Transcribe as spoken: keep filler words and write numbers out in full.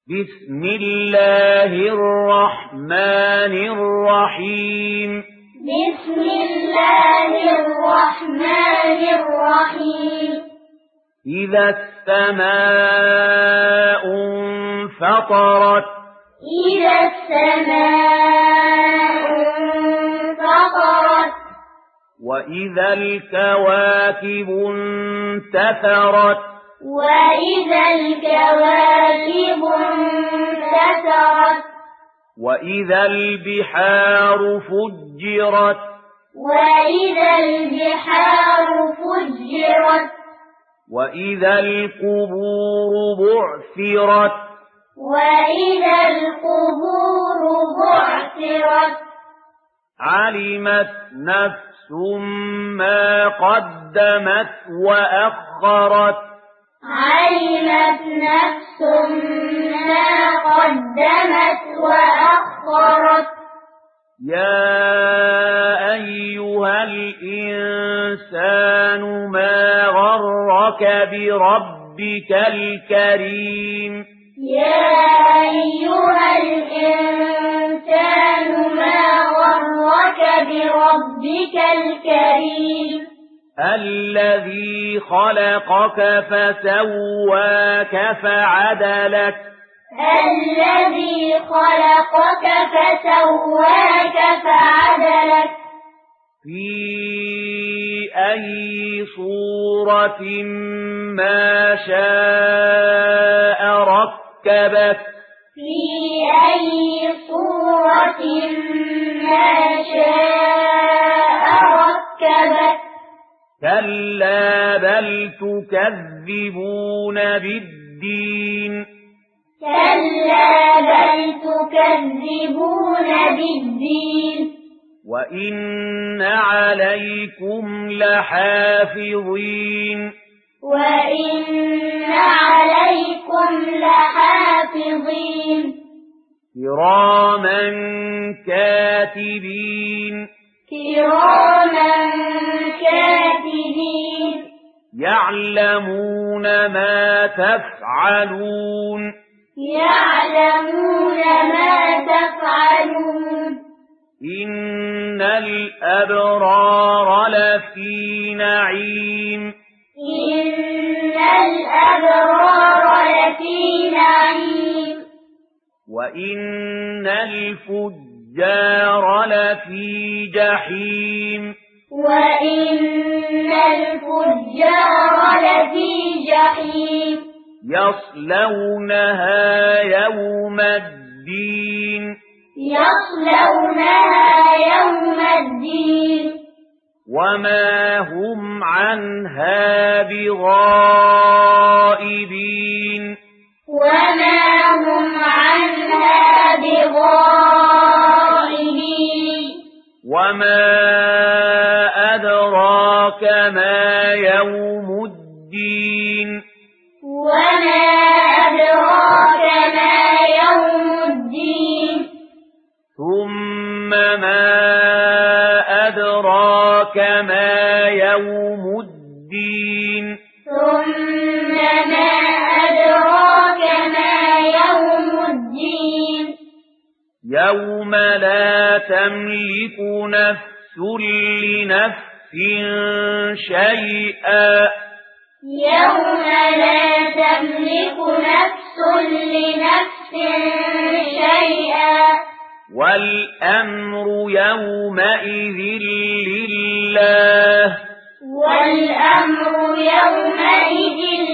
بسم الله الرحمن الرحيم بسم الله الرحمن الرحيم إذا السماء انفطرت إذا السماء انفطرت وإذا الكواكب انتثرت وإذا الكواكب انتثرت وإذا البحار فجرت وإذا البحار فجرت وإذا القبور بعثرت وإذا القبور بعثرت علمت نفس ما قدمت وأخرت علمت نفس ما قدمت وأخرت يا أيها الإنسان ما غرك بربك الكريم يا أيها الإنسان ما غرك بربك الكريم الذي خلقك فسواك فعدلك الذي خلقك فسواك فعدلك في أي صورة ما شاء ركبك في أي صورة ما شاء ركبك كلا بل تكذبون بالدين كلا بل تكذبون بالدين وإن عليكم لحافظين وإن عليكم لحافظين كراما كاتبين كراما كاتبين يعلمون ما تفعلون يعلمون ما تفعلون إن الأبرار لفي نعيم إن الأبرار لفي نعيم وإن الفجار لفي جحيم وإن الفجار لفي جحيم يصلونها يوم الدين يصلونها يوم الدين وما هم عنها بغائبين وما هم عنها بغائبين وما أدراك ما يوم الدين وما أدراك ما يوم الدين ثم ما أدراك ما يوم الدين ثم ما أدراك ما يوم الدين يوم لا تملك نفس لنفس شيئا يوم لا تملك نفس لنفس شيئا والأمر يومئذ لله والأمر يومئذ